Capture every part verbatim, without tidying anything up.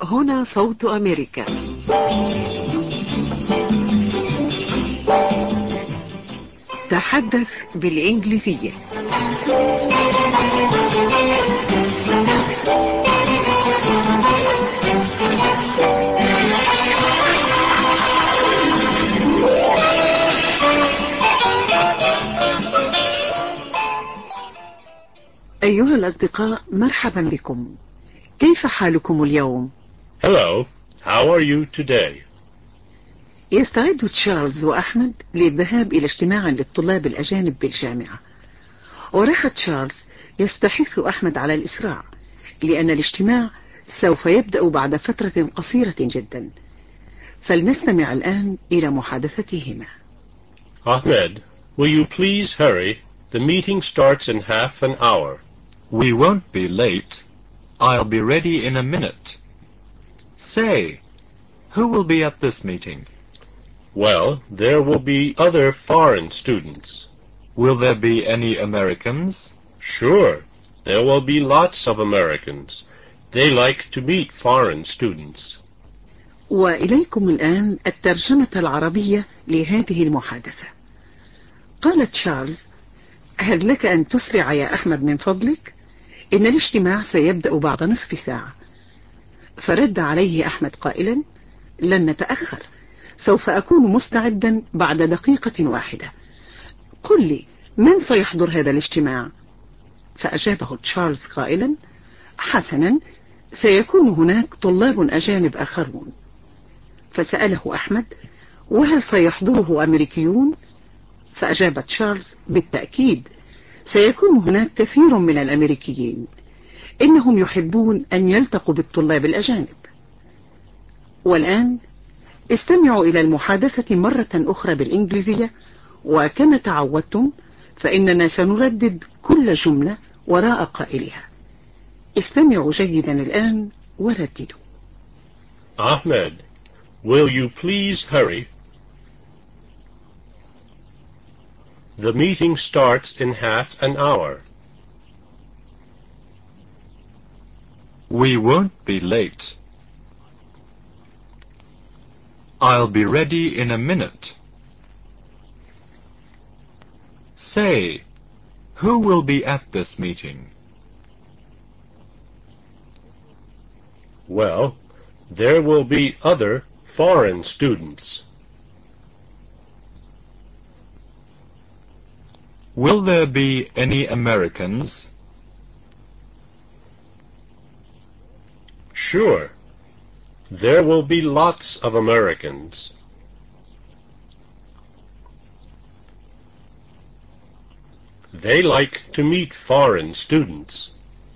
هنا صوت أمريكا. تحدث بالإنجليزية. أيها الأصدقاء، مرحبا بكم. كيف حالكم اليوم؟ Hello, how are you today? يستعد تشارلز وأحمد للذهاب إلى اجتماع للطلاب الأجانب بالجامعة، وراح تشارلز يستحث أحمد على الإسراع لأن الاجتماع سوف يبدأ بعد فترة قصيرة جدا. فلنستمع الآن إلى محادثتهما. Ahmed, will you please hurry? The meeting starts in half an hour. We won't be late. I'll be ready in a minute. Say, who will be at this meeting? Well, there will be other foreign students. Will there be any Americans? Sure, there will be lots of Americans. They like to meet foreign students. وإليكم الآن الترجمة العربية لهذه المحادثة. قال تشارلز: هل لك أن تسرع يا أحمد من فضلك؟ إن الاجتماع سيبدأ بعد نصف ساعة. فرد عليه أحمد قائلا: لن نتأخر، سوف أكون مستعدا بعد دقيقة واحدة. قل لي، من سيحضر هذا الاجتماع؟ فأجابه تشارلز قائلا: حسنا، سيكون هناك طلاب أجانب آخرون. فسأله أحمد: وهل سيحضره أمريكيون؟ فأجاب تشارلز: بالتأكيد، سيكون هناك كثير من الأمريكيين، إنهم يحبون أن يلتقوا بالطلاب الأجانب. والآن استمعوا إلى المحادثة مرة أخرى بالإنجليزية، وكما تعودتم فإننا سنردد كل جملة وراء قائلها. استمعوا جيدا الآن ورددوا. Ahmed, will you please hurry? The meeting starts in half an hour. We won't be late. I'll be ready in a minute. Say, who will be at this meeting? Well, there will be other foreign students. Will there be any Americans? Sure, there will be lots of Americans. They like to meet foreign students.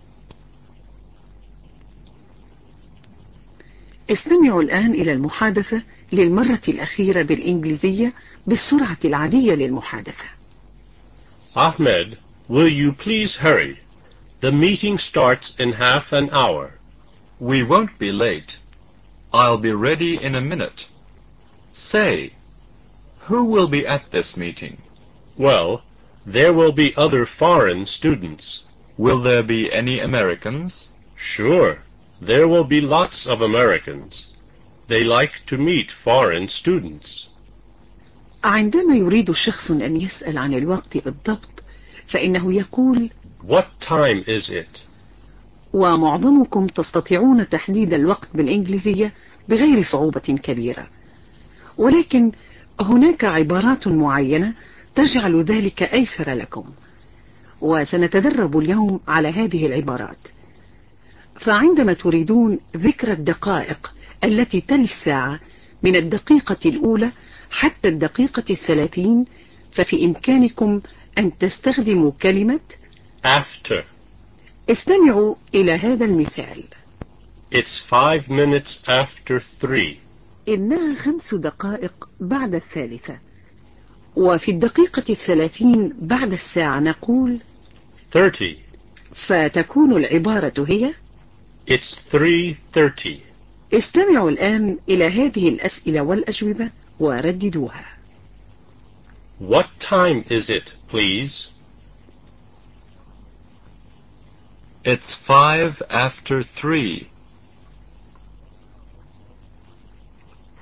استمعوا الآن إلى المحادثة للمرة الأخيرة بالإنجليزية بالسرعة العادية للمحادثة. Ahmed, will you please hurry? The meeting starts in half an hour. We won't be late. I'll be ready in a minute. Say, who will be at this meeting? Well, there will be other foreign students. Will there be any Americans? Sure, there will be lots of Americans. They like to meet foreign students. عندما يريد شخص أن يسأل عن الوقت بالضبط فإنه يقول: What time is it? ومعظمكم تستطيعون تحديد الوقت بالإنجليزية بغير صعوبة كبيرة، ولكن هناك عبارات معينة تجعل ذلك أيسر لكم، وسنتدرب اليوم على هذه العبارات. فعندما تريدون ذكر الدقائق التي تلي الساعة من الدقيقة الأولى حتى الدقيقة الثلاثين، ففي إمكانكم أن تستخدموا كلمة After. استمعوا إلى هذا المثال. It's five minutes after three. إنها خمس دقائق بعد الثالثة. وفي الدقيقة الثلاثين بعد الساعة نقول Thirty. فتكون العبارة هي It's three thirty. استمعوا الآن إلى هذه الأسئلة والأجوبة ورددوها. What time is it, please? It's five after three.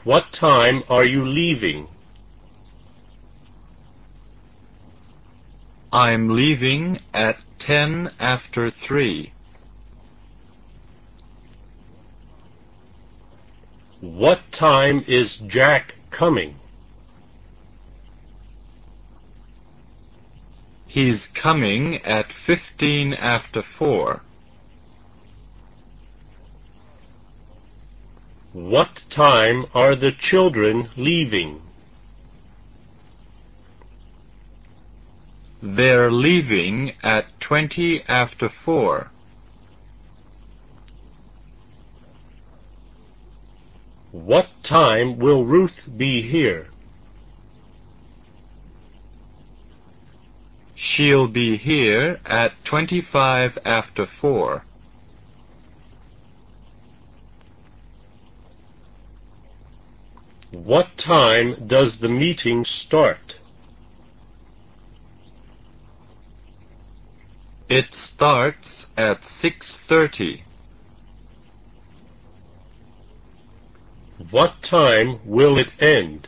What time are you leaving? I'm leaving at ten after three. What time is Jack coming? He's coming at fifteen after four. What time are the children leaving? They're leaving at twenty after four. What time will Ruth be here? She'll be here at twenty-five after four. What time does the meeting start? It starts at six thirty. What time will it end?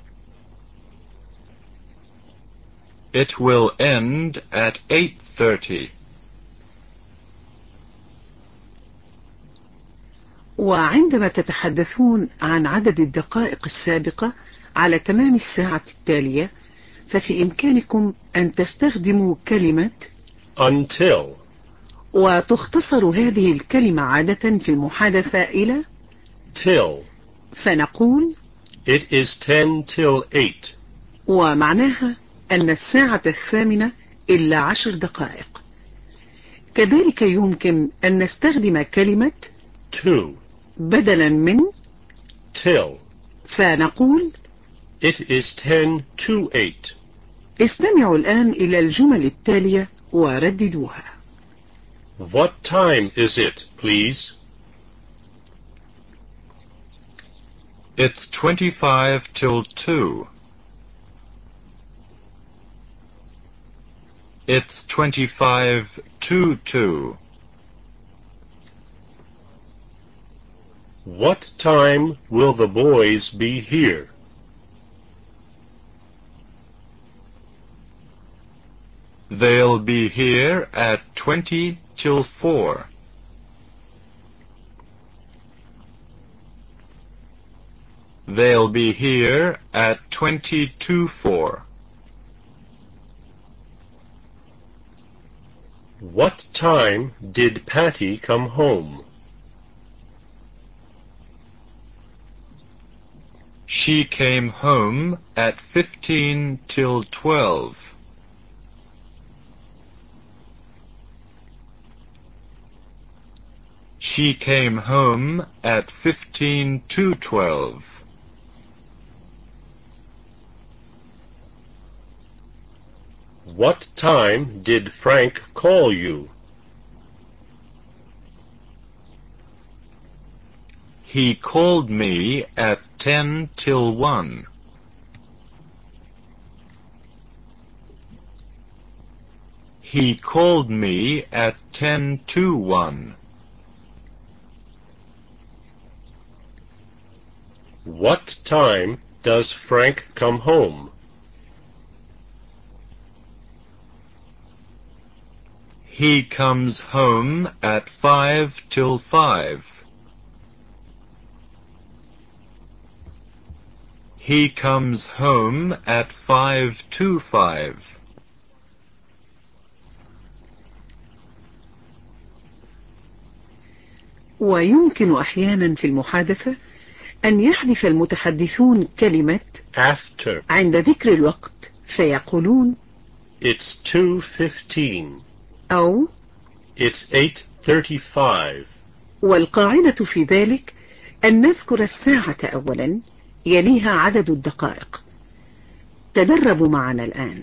It will end at eight thirty. وعندما تتحدثون عن عدد الدقائق السابقة على تمام الساعة التالية، ففي إمكانكم أن تستخدموا كلمة Until. وتختصر هذه الكلمة عادة في المحادثة إلى Till. فنقول It is ten till eight. ومعناها أن الساعة الثامنة إلا عشر دقائق. كذلك يمكن أن نستخدم كلمة To. بدلا من Till. فنقول It is ten to eight. استمعوا الآن إلى الجمل التالية ورددوها. What time is it, please? It's twenty-five till two. It's twenty-five to two. What time will the boys be here? They'll be here at twenty till four. They'll be here at twenty to four. What time did Patty come home? She came home at fifteen till twelve. She came home at fifteen to twelve. What time did Frank call you? He called me at ten till one. He called me at ten to one. What time does Frank come home? He comes home at five till five. He comes home at five to five. ويمكن أحيانا في المحادثة أن يحذف المتحدثون كلمة After. عند ذكر الوقت فيقولون It's two fifteen. أو It's eight thirty-five. والقاعدة في ذلك أن نذكر الساعة أولا يليها عدد الدقائق. تدربوا معنا الآن.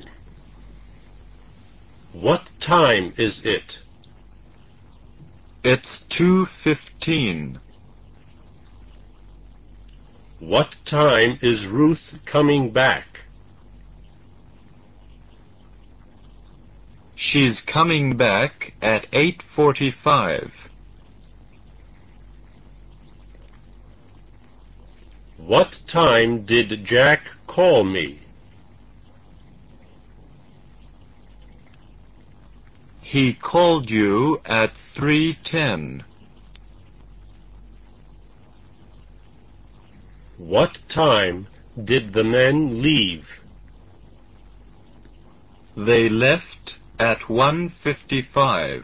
What time is it? It's two fifteen. What time is Ruth coming back? She's coming back at eight forty-five. What time did Jack call me? He called you at three ten. What time did the men leave? They left at one fifty-five.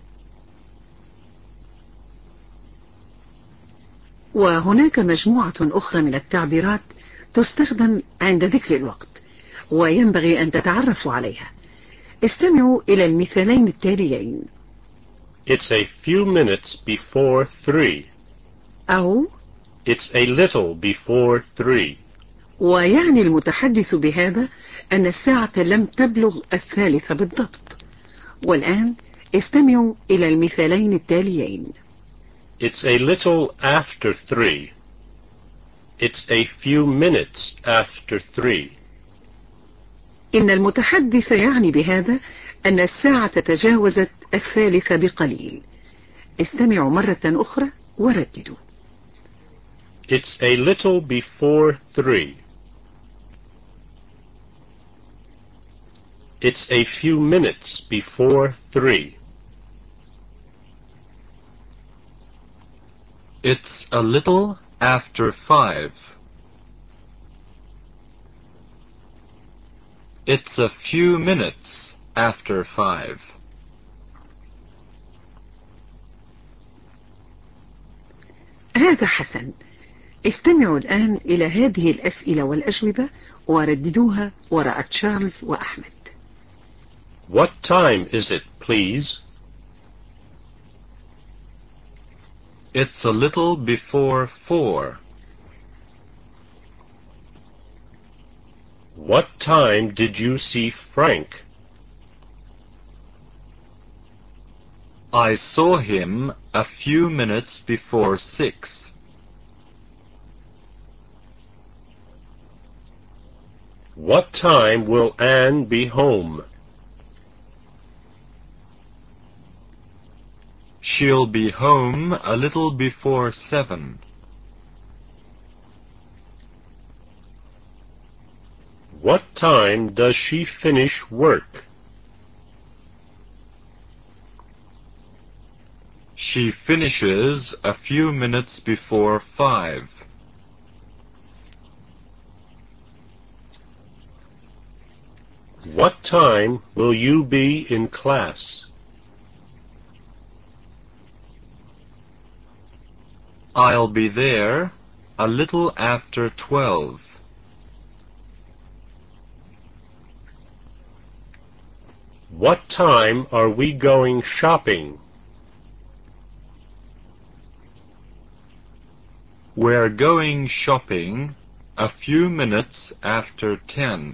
وهناك مجموعة أخرى من التعبيرات تستخدم عند ذكر الوقت وينبغي أن تتعرفوا عليها. استمعوا إلى المثالين التاليين. It's a few minutes before three. أو It's a little before three. ويعني المتحدث بهذا أن الساعة لم تبلغ الثالثة بالضبط. والآن استمعوا إلى المثالين التاليين. It's a little after three. It's a few minutes after three. إن المتحدث يعني بهذا أن الساعة تجاوزت الثالثة بقليل. استمعوا مرة أخرى ورددوا. It's a little before three. It's a few minutes before three. It's a little after five. It's a few minutes after five. هذا حسن. استمعوا الآن إلى هذه الأسئلة والأجوبة ورددوها وراء تشارلز وأحمد. What time is it, please? It's a little before four. What time did you see Frank? I saw him a few minutes before six. What time will Anne be home? She'll be home a little before seven. What time does she finish work? She finishes a few minutes before five. What time will you be in class? I'll be there a little after twelve. What time are we going shopping? We're going shopping a few minutes after ten.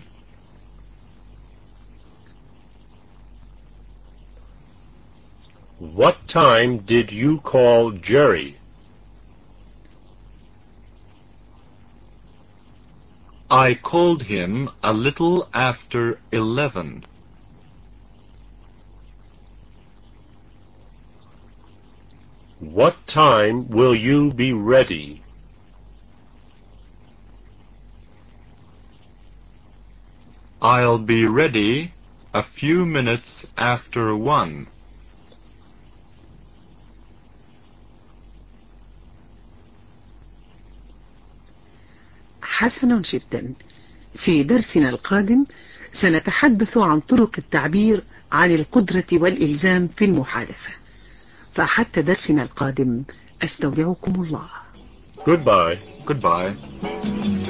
What time did you call Jerry? I called him a little after eleven. What time will you be ready? I'll be ready a few minutes after one. حسن جدا. في درسنا القادم سنتحدث عن طرق التعبير عن القدرة والإلزام في المحادثة. فحتى درسنا القادم أستودعكم الله. Goodbye. Goodbye.